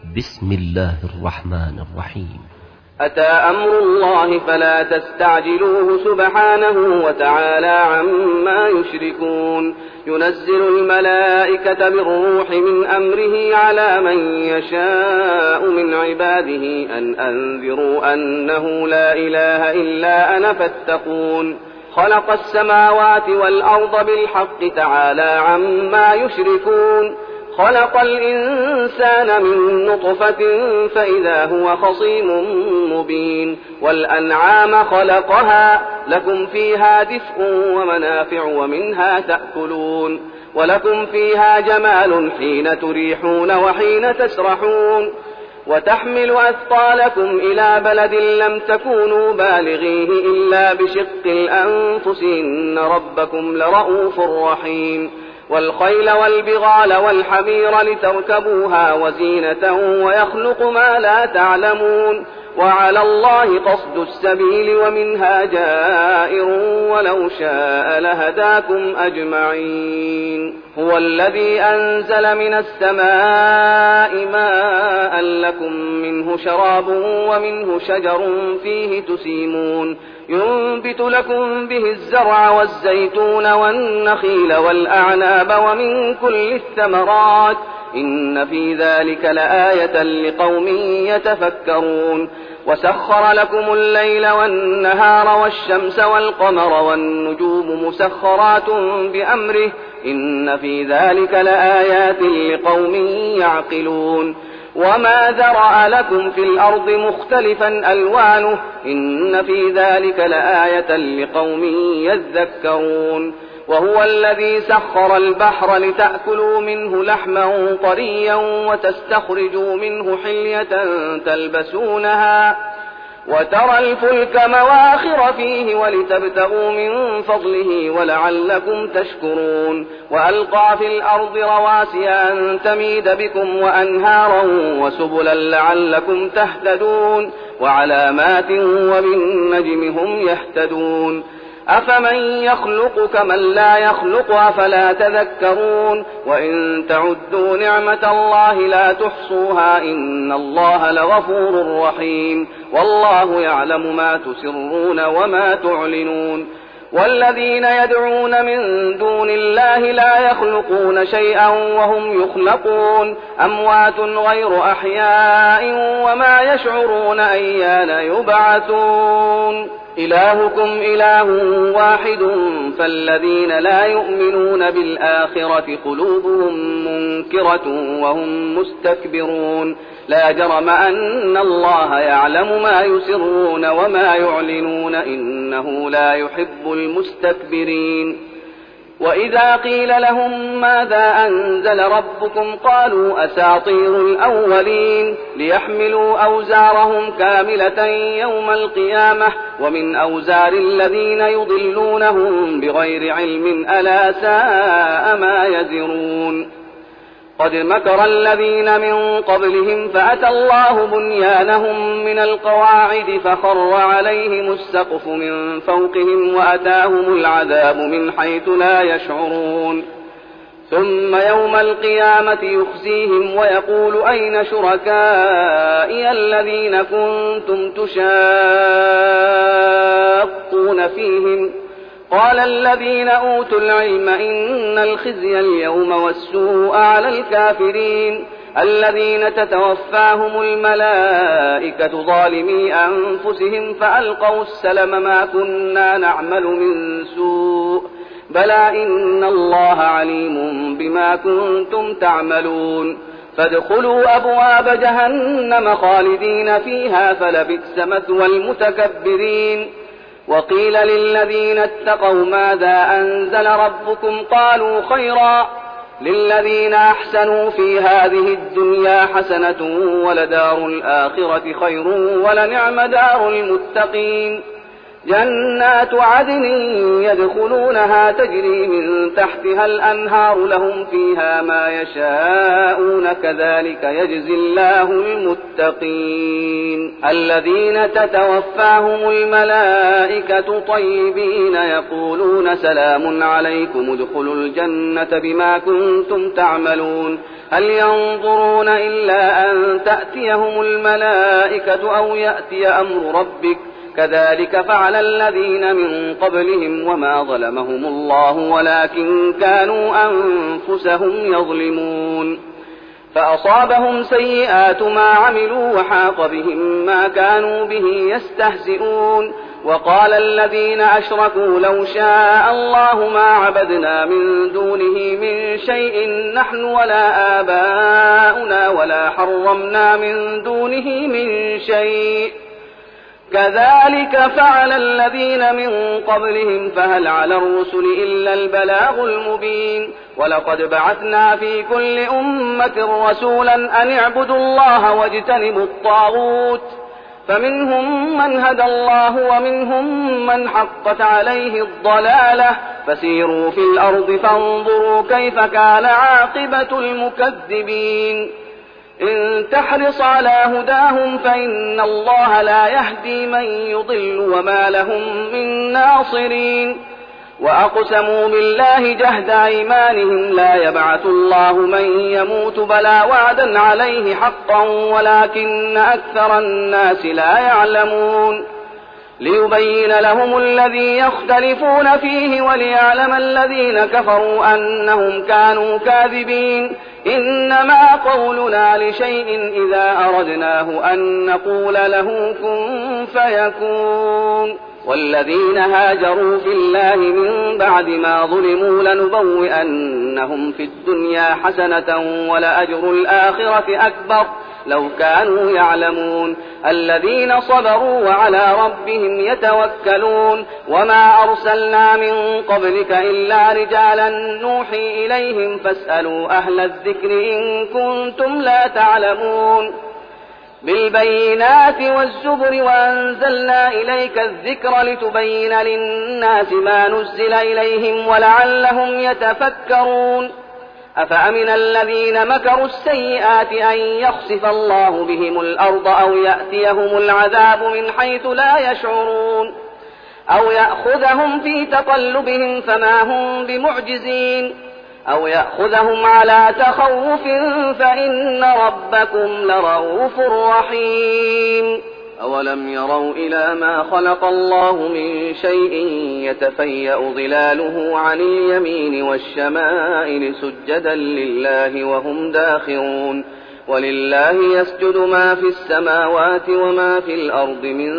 بسم الله الرحمن الرحيم. أتى أمر الله فلا تستعجلوه سبحانه وتعالى عما يشركون. ينزل الملائكة بالروح من أمره على من يشاء من عباده أن أنذروا أنه لا إله إلا أنا فاتقون. خلق السماوات والأرض بالحق تعالى عما يشركون. خلق الإنسان من نطفة فإذا هو خصيم مبين. والأنعام خلقها لكم فيها دفء ومنافع ومنها تأكلون. ولكم فيها جمال حين تريحون وحين تسرحون. وتحمل أثقالكم إلى بلد لم تكونوا بالغيه إلا بشق الأنفس إن ربكم لرؤوف رحيم. والخيل والبغال والحمير لتركبوها وزينة ويخلق ما لا تعلمون. وعلى الله قصد السبيل ومنها جائر ولو شاء لهداكم أجمعين. هو الذي أنزل من السماء ماء لكم منه شراب ومنه شجر فيه تسيمون. ينبت لكم به الزرع والزيتون والنخيل والأعناب ومن كل الثمرات إن في ذلك لآية لقوم يتفكرون. وسخر لكم الليل والنهار والشمس والقمر والنجوم مسخرات بأمره إن في ذلك لآيات لقوم يعقلون. وما ذرأ لكم في الأرض مختلفا ألوانه إن في ذلك لآية لقوم يذكرون. وهو الذي سخر البحر لتأكلوا منه لحما طريا وتستخرجوا منه حلية تلبسونها وترى الفلك مواخر فيه ولتبتغوا من فضله ولعلكم تشكرون. وألقى في الأرض رواسي أن تميد بكم وأنهارا وسبلا لعلكم تهتدون. وعلامات وبالنجم هم يهتدون. أفمن يخلق كمن لا يخلق أفلا تذكرون. وإن تعدوا نعمة الله لا تحصوها إن الله لغفور رحيم. والله يعلم ما تسرون وما تعلنون. والذين يدعون من دون الله لا يخلقون شيئا وهم يخلقون. أموات غير أحياء وما يشعرون أيان يبعثون. إلهكم إله واحد فالذين لا يؤمنون بالآخرة قلوبهم منكرة وهم مستكبرون. لا جرم أن الله يعلم ما يسرون وما يعلنون إنه لا يحب المستكبرين. وإذا قيل لهم ماذا أنزل ربكم قالوا أساطير الأولين ليحملوا أوزارهم كاملة يوم القيامة ومن أوزار الذين يضلونهم بغير علم ألا ساء ما يزرون. قد مكر الذين من قبلهم فأتى الله بنيانهم من القواعد فخر عليهم السقف من فوقهم وأتاهم العذاب من حيث لا يشعرون. ثم يوم القيامة يخزيهم ويقول أين شركائي الذين كنتم تشاقون فيهم قال الذين أوتوا العلم إن الخزي اليوم والسوء على الكافرين الذين تتوفاهم الملائكة ظالمي أنفسهم فألقوا السلم ما كنا نعمل من سوء بلى إن الله عليم بما كنتم تعملون. فادخلوا أبواب جهنم خالدين فيها فلبئس مثوى المتكبرين. وقيل للذين اتقوا ماذا أنزل ربكم قالوا خيرا للذين أحسنوا في هذه الدنيا حسنة ولدار الآخرة خير ولنعم دار المتقين. جنات عدن يدخلونها تجري من تحتها الأنهار لهم فيها ما يشاءون كذلك يجزي الله المتقين الذين تتوفاهم الملائكة طيبين يقولون سلام عليكم ادخلوا الجنة بما كنتم تعملون هل ينظرون إلا أن تأتيهم الملائكة أو يأتي أمر ربك كذلك فعل الذين من قبلهم وما ظلمهم الله ولكن كانوا أنفسهم يظلمون فأصابهم سيئات ما عملوا وحاق بهم ما كانوا به يستهزئون وقال الذين أشركوا لو شاء الله ما عبدنا من دونه من شيء نحن ولا آباؤنا ولا حرمنا من دونه من شيء كذلك فعل الذين من قبلهم فهل على الرسل إلا البلاغ المبين ولقد بعثنا في كل أمة رسولا أن اعبدوا الله واجتنبوا الطاغوت فمنهم من هدى الله ومنهم من حقت عليه الضلالة فسيروا في الأرض فانظروا كيف كان عاقبة المكذبين إن تحرص على هداهم فإن الله لا يهدي من يضل وما لهم من ناصرين وأقسموا بالله جهد أيمانهم لا يبعث الله من يموت بلى وعدا عليه حقا ولكن أكثر الناس لا يعلمون ليبين لهم الذي يختلفون فيه وليعلم الذين كفروا أنهم كانوا كاذبين إنما قولنا لشيء إذا أردناه أن نقول له كن فيكون والذين هاجروا في الله من بعد ما ظلموا لنبوئنهم في الدنيا حسنة ولأجر الآخرة أكبر لو كانوا يعلمون الذين صبروا وعلى ربهم يتوكلون وما أرسلنا من قبلك إلا رجالا نوحي إليهم فاسألوا أهل الذكر إن كنتم لا تعلمون بالبينات والزبر وأنزلنا إليك الذكر لتبين للناس ما نزل إليهم ولعلهم يتفكرون أفأمن الذين مكروا السيئات أن يخسف الله بهم الأرض أو يأتيهم العذاب من حيث لا يشعرون أو يأخذهم في تقلبهم فما هم بمعجزين أو يأخذهم على تخوف فإن ربكم لرؤوف رحيم أولم يروا إلى ما خلق الله من شيء يتفيأ ظلاله عن اليمين والشمائل سجدا لله وهم داخرون ولله يسجد ما في السماوات وما في الأرض من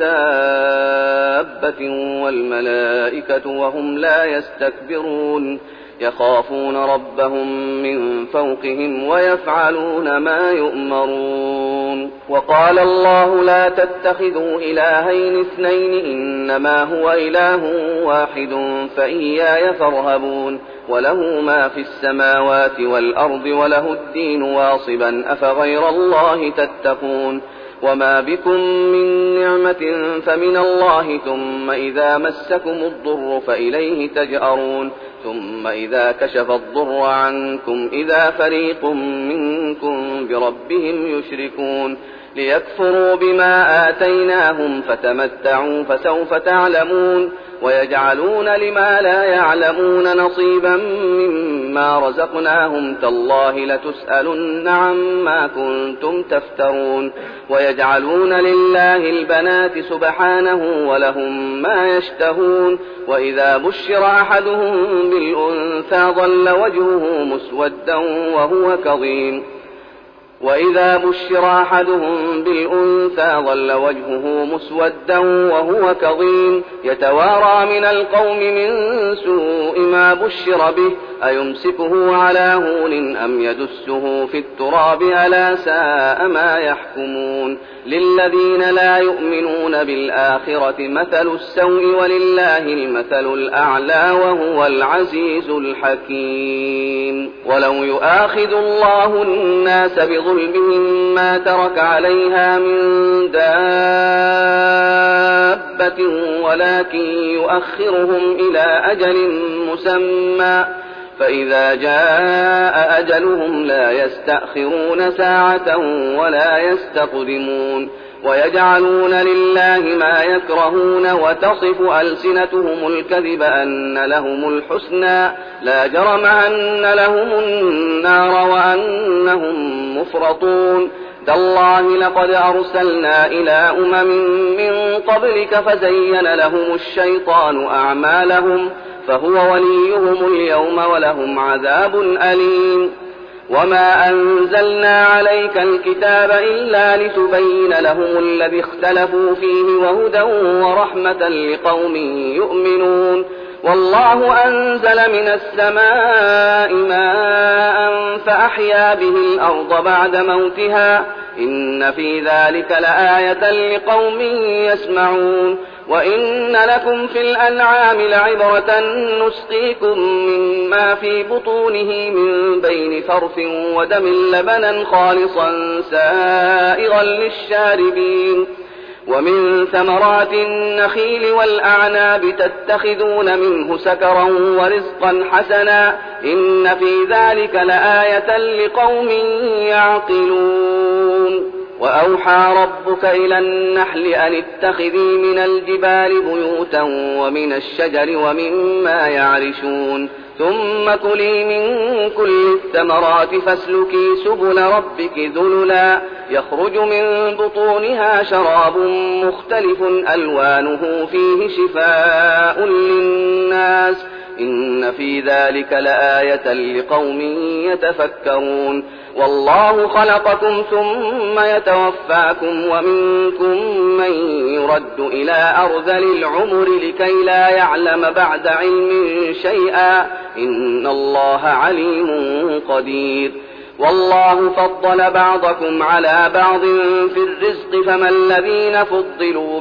دابة والملائكة وهم لا يستكبرون يخافون ربهم من فوقهم ويفعلون ما يؤمرون وقال الله لا تتخذوا إلهين اثنين إنما هو إله واحد فإياي فارهبون وله ما في السماوات والأرض وله الدين واصبا أفغير الله تتقون وما بكم من نعمة فمن الله ثم إذا مسكم الضر فإليه تجأرون ثم إذا كشف الضر عنكم إذا فريق منكم بربهم يشركون ليكفروا بما آتيناهم فتمتعوا فسوف تعلمون ويجعلون لما لا يعلمون نصيبا مما رزقناهم تالله لتسألن عما كنتم تفترون ويجعلون لله البنات سبحانه ولهم ما يشتهون وإذا بشر أحدهم بالأنثى ظل وجهه مسودا وهو كظيم وإذا بشر أحدهم بالأنثى ظل وجهه مسودا وهو كظيم يتوارى من القوم من سوء ما بشر به أيمسكه على هون أم يدسه في التراب ألا ساء ما يحكمون للذين لا يؤمنون بالآخرة مثل السوء ولله المثل الأعلى وهو العزيز الحكيم ولو يؤاخذ الله الناس بظلمهم ما ترك عليها من دابة دابة ولكن يؤخرهم إلى أجل مسمى فإذا جاء أجلهم لا يستأخرون ساعة ولا يستقدمون ويجعلون لله ما يكرهون وتصف ألسنتهم الكذب أن لهم الحسنى لا جرم أن لهم النار وأنهم مفرطون تالله لقد أرسلنا إلى من قبلك فزين لهم الشيطان أعمالهم فهو وليهم اليوم ولهم عذاب أليم وما أنزلنا عليك الكتاب إلا لتبين لهم الذي اختلفوا فيه وهدى ورحمة لقوم يؤمنون والله أنزل من السماء ماء فأحيا به الأرض بعد موتها إن في ذلك لآية لقوم يسمعون وإن لكم في الأنعام لعبرة نسقيكم مما في بطونه من بين فرث ودم لبنا خالصا سائغا للشاربين ومن ثمرات النخيل والأعناب تتخذون منه سكرا ورزقا حسنا إن في ذلك لآية لقوم يعقلون وأوحى ربك إلى النحل أن اتخذي من الجبال بيوتا ومن الشجر ومما يعرشون ثم كلي من كل الثمرات فاسلكي سبل ربك ذللا يخرج من بطونها شراب مختلف ألوانه فيه شفاء للناس إن في ذلك لآية لقوم يتفكرون والله خلقكم ثم يتوفاكم ومنكم من يرد إلى أرذل العمر لكي لا يعلم بعد علم شيئا إن الله عليم قدير والله فضل بعضكم على بعض في الرزق فما الذين فضلوا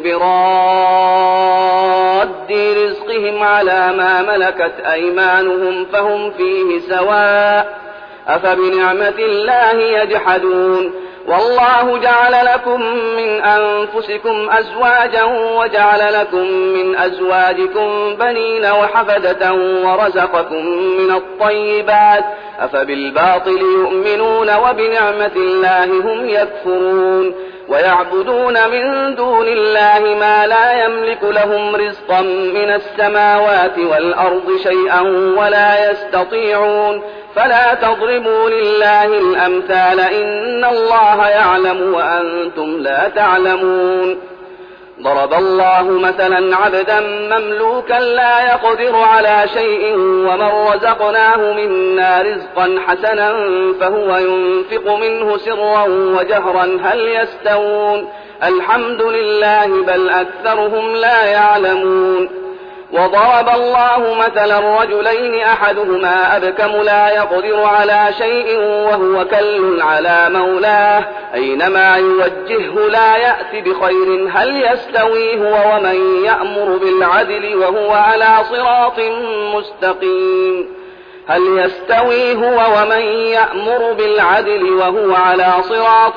براد رزقهم على ما ملكت أيمانهم فهم فيه سواء أفبنعمة الله يجحدون والله جعل لكم من أنفسكم أزواجا وجعل لكم من أزواجكم بنين وحفدة ورزقكم من الطيبات أفبالباطل يؤمنون وبنعمة الله هم يكفرون ويعبدون من دون الله ما لا يملك لهم رزقا من السماوات والأرض شيئا ولا يستطيعون فلا تضربوا لله الأمثال إن الله يعلم وأنتم لا تعلمون ضرب الله مثلا عبدا مملوكا لا يقدر على شيء ومن رزقناه منا رزقا حسنا فهو ينفق منه سرا وجهرا هل يستوون الحمد لله بل أكثرهم لا يعلمون وضرب الله مثلا رجلين أحدهما أبكم لا يقدر على شيء وهو كل على مولاه أينما يوجهه لا يأتي بخير هل يستوي هو ومن يأمر بالعدل وهو على صراط مستقيم هل يستوي هو ومن يأمر بالعدل وهو على صراط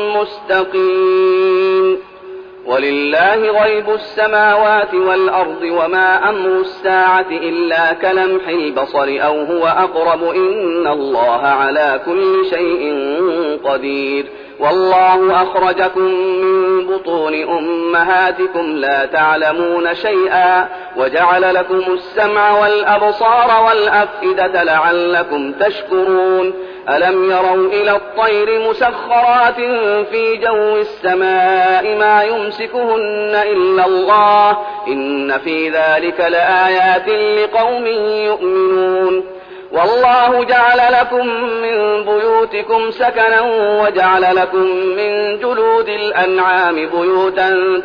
مستقيم ولله غيب السماوات والأرض وما أمر الساعة إلا كلمح البصر أو هو أقرب إن الله على كل شيء قدير والله أخرجكم من بطون أمهاتكم لا تعلمون شيئا وجعل لكم السمع والأبصار والأفئدة لعلكم تشكرون ألم يروا إلى الطير مسخرات في جو السماء ما يمسكهن إلا الله إن في ذلك لآيات لقوم يؤمنون والله جعل لكم من بيوتكم سكنا وجعل لكم من جلود الأنعام بيوتا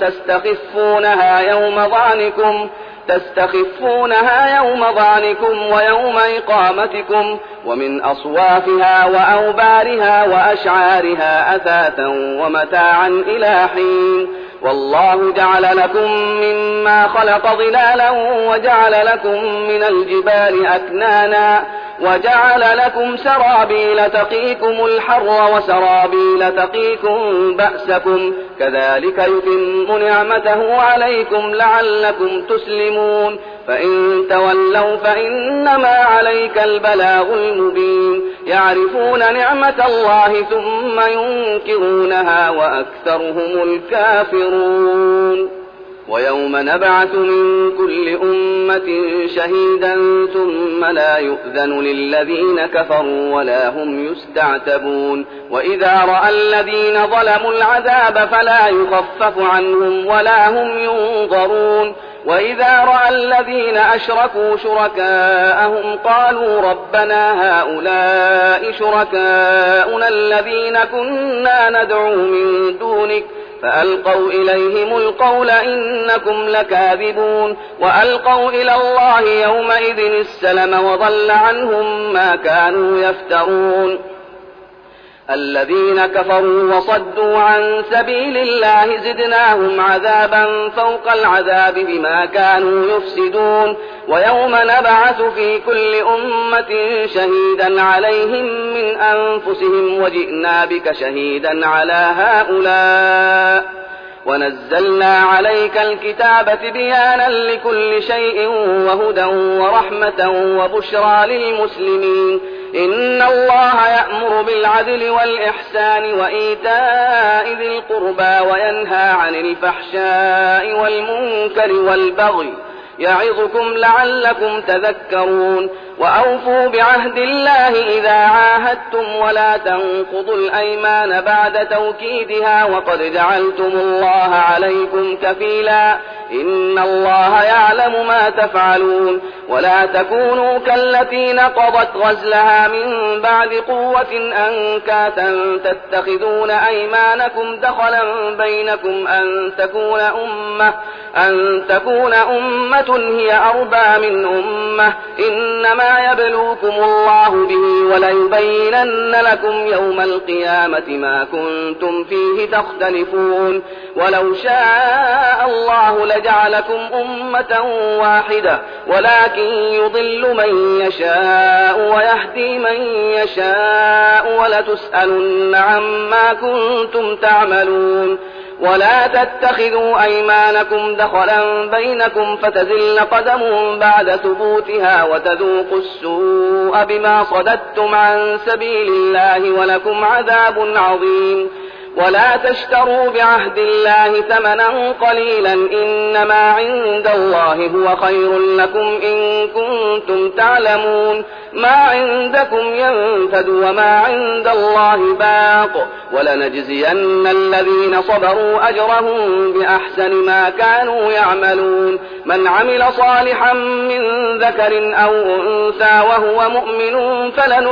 تستخفونها يوم ظعنكم ويوم إقامتكم ومن أصوافها وأوبارها وأشعارها أثاثا ومتاعا إلى حين والله جعل لكم مما خلق ظلالا وجعل لكم من الجبال أكنانا وجعل لكم سرابيل تقيكم الحر وسرابيل تقيكم بأسكم كذلك يتم نعمته عليكم لعلكم تسلمون فإن تولوا فإنما عليك البلاغ المبين يعرفون نعمة الله ثم ينكرونها وأكثرهم الكافرون ويوم نبعث من كل أمة شهيدا ثم لا يؤذن للذين كفروا ولا هم يستعتبون وإذا رأى الذين ظلموا العذاب فلا يخفف عنهم ولا هم ينظرون وإذا رأى الذين أشركوا شركاءهم قالوا ربنا هؤلاء شركاؤنا الذين كنا ندعو من دونك فألقوا إليهم القول إنكم لكاذبون وألقوا إلى الله يومئذ السلم وضل عنهم ما كانوا يفترون الذين كفروا وصدوا عن سبيل الله زدناهم عذابا فوق العذاب بما كانوا يفسدون ويوم نبعث في كل أمة شهيدا عليهم من أنفسهم وجئنا بك شهيدا على هؤلاء ونزلنا عليك الكتاب بيانا لكل شيء وهدى ورحمة وبشرى للمسلمين إن الله يأمر بالعدل والإحسان وإيتاء ذي القربى وينهى عن الفحشاء والمنكر والبغي يعظكم لعلكم تذكرون وأوفوا بعهد الله إذا عاهدتم ولا تنقضوا الأيمان بعد توكيدها وقد جعلتم الله عليكم كفيلا إن الله يعلم ما تفعلون ولا تكونوا كالتي نقضت غزلها من بعد قوة أنكاثا تتخذون أيمانكم دخلا بينكم أن تكون أمة هي أربى من أمة إنما يبلوكم الله به وليبينن لكم يوم القيامة ما كنتم فيه تختلفون ولو شاء الله لجعلكم أمة واحدة ولكن يضل من يشاء ويهدي من يشاء ولتسألن عما كنتم تعملون ولا تتخذوا أيمانكم دخلا بينكم فتزل قدم بعد ثبوتها وتذوقوا السوء بما صددتم عن سبيل الله ولكم عذاب عظيم ولا تشتروا بعهد الله ثمنا قليلا إنما عند الله هو خير لكم إن كنتم تعلمون ما عندكم ينفد وما عند الله باق ولنجزين الذين صبروا أجرهم بأحسن ما كانوا يعملون من عمل صالحا من ذكر أو أنثى وهو مؤمن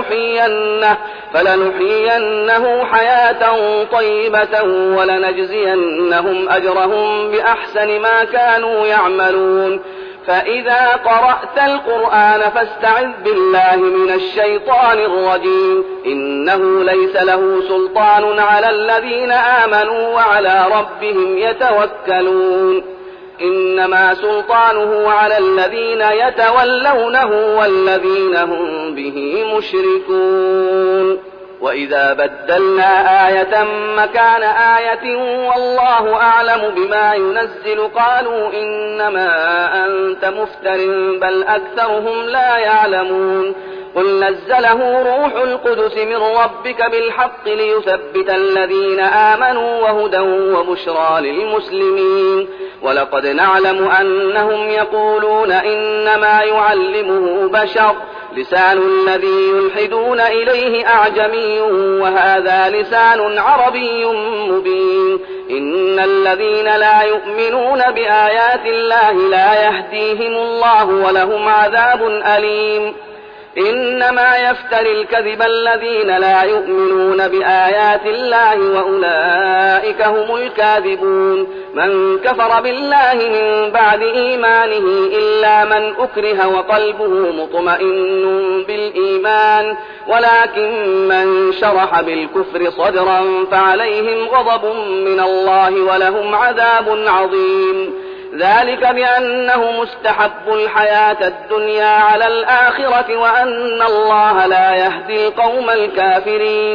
فلنحيينه حياة طيبة ولنجزينهم أجرهم بأحسن ما كانوا يعملون فإذا قرأت القرآن فاستعذ بالله من الشيطان الرجيم إنه ليس له سلطان على الذين آمنوا وعلى ربهم يتوكلون إنما سلطانه على الذين يتولونه والذين هم به مشركون وإذا بدلنا آية مكان آية والله أعلم بما ينزل قالوا إنما أنت مفتر بل أكثرهم لا يعلمون قل نزله روح القدس من ربك بالحق ليثبت الذين آمنوا وهدى وبشرى للمسلمين ولقد نعلم أنهم يقولون إنما يعلمه بشر لسان الذي يلحدون إليه أعجمي وهذا لسان عربي مبين إن الذين لا يؤمنون بآيات الله لا يهديهم الله ولهم عذاب أليم إنما يفتري الكذب الذين لا يؤمنون بآيات الله وأولئك هم الكاذبون من كفر بالله من بعد إيمانه إلا من أكره وقلبه مطمئن بالإيمان ولكن من شرح بالكفر صدرا فعليهم غضب من الله ولهم عذاب عظيم ذلك بأنه مستحب الحياة الدنيا على الآخرة وأن الله لا يهدي القوم الكافرين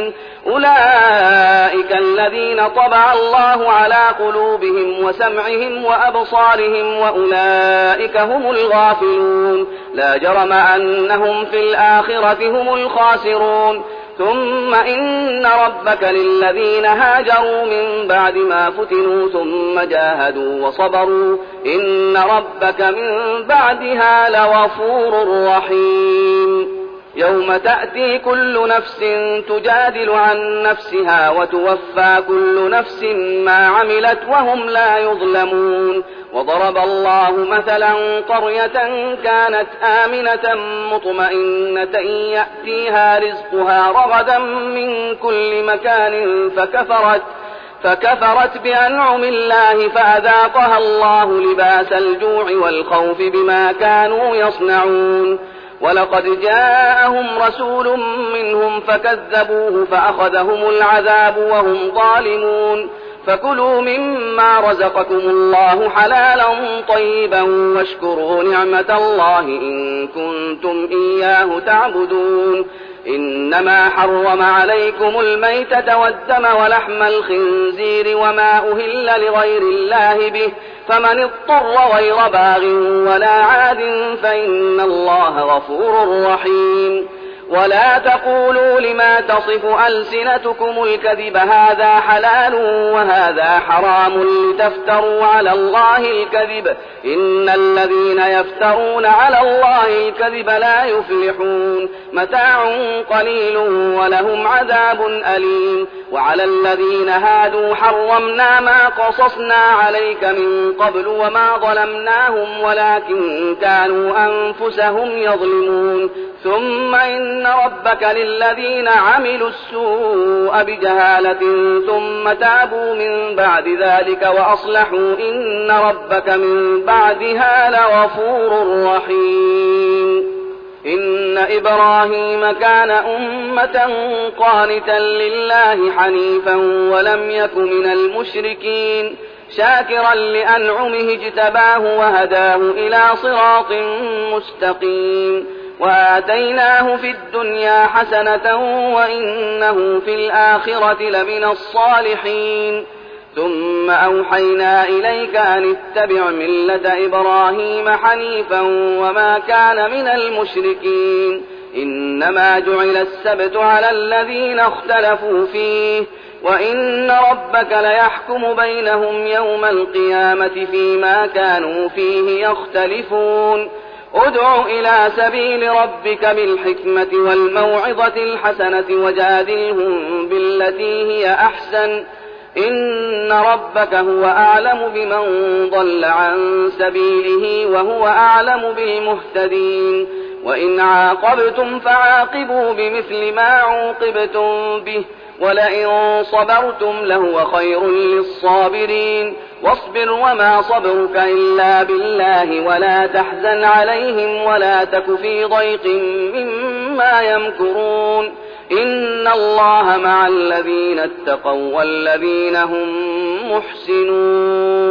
أولئك الذين طبع الله على قلوبهم وسمعهم وأبصارهم وأولئك هم الغافلون لا جرم أنهم في الآخرة هم الخاسرون ثم إن ربك للذين هاجروا من بعد ما فتنوا ثم جاهدوا وصبروا إن ربك من بعدها لغفور رحيم يوم تأتي كل نفس تجادل عن نفسها وتوفى كل نفس ما عملت وهم لا يظلمون وضرب الله مثلا قرية كانت آمنة مطمئنة يأتيها رزقها رغدا من كل مكان فكفرت بأنعم الله فأذاقها الله لباس الجوع والخوف بما كانوا يصنعون ولقد جاءهم رسول منهم فكذبوه فأخذهم العذاب وهم ظالمون فكلوا مما رزقكم الله حلالا طيبا واشكروا نعمة الله إن كنتم إياه تعبدون إنما حرم عليكم الميتة والدم ولحم الخنزير وما أهل لغير الله به فمن اضطر غير باغ ولا عاد فإن الله غفور رحيم ولا تقولوا لما تصف ألسنتكم الكذب هذا حلال وهذا حرام لتفتروا على الله الكذب إن الذين يفترون على الله الكذب لا يفلحون متاع قليل ولهم عذاب أليم وعلى الذين هادوا حرمنا ما قصصنا عليك من قبل وما ظلمناهم ولكن كانوا أنفسهم يظلمون ثم إن ربك للذين عملوا السوء بجهالة ثم تابوا من بعد ذلك وأصلحوا إن ربك من بعدها لغفور رحيم إن إبراهيم كان أمة قانتا لله حنيفا ولم يك من المشركين شاكرا لأنعمه اجتباه وهداه إلى صراط مستقيم وآتيناه في الدنيا حسنة وإنه في الآخرة لمن الصالحين ثم أوحينا إليك أن اتبع ملة إبراهيم حنيفا وما كان من المشركين إنما جعل السبت على الذين اختلفوا فيه وإن ربك ليحكم بينهم يوم القيامة فيما كانوا فيه يختلفون ادع إلى سبيل ربك بالحكمة والموعظة الحسنة وجادلهم بالتي هي أحسن إن ربك هو أعلم بمن ضل عن سبيله وهو أعلم بالمهتدين وإن عاقبتم فعاقبوا بمثل ما عوقبتم به ولئن صبرتم لهو خير للصابرين واصبر وما صبرك إلا بالله ولا تحزن عليهم ولا تك في ضيق مما يمكرون إن الله مع الذين اتقوا والذين هم محسنون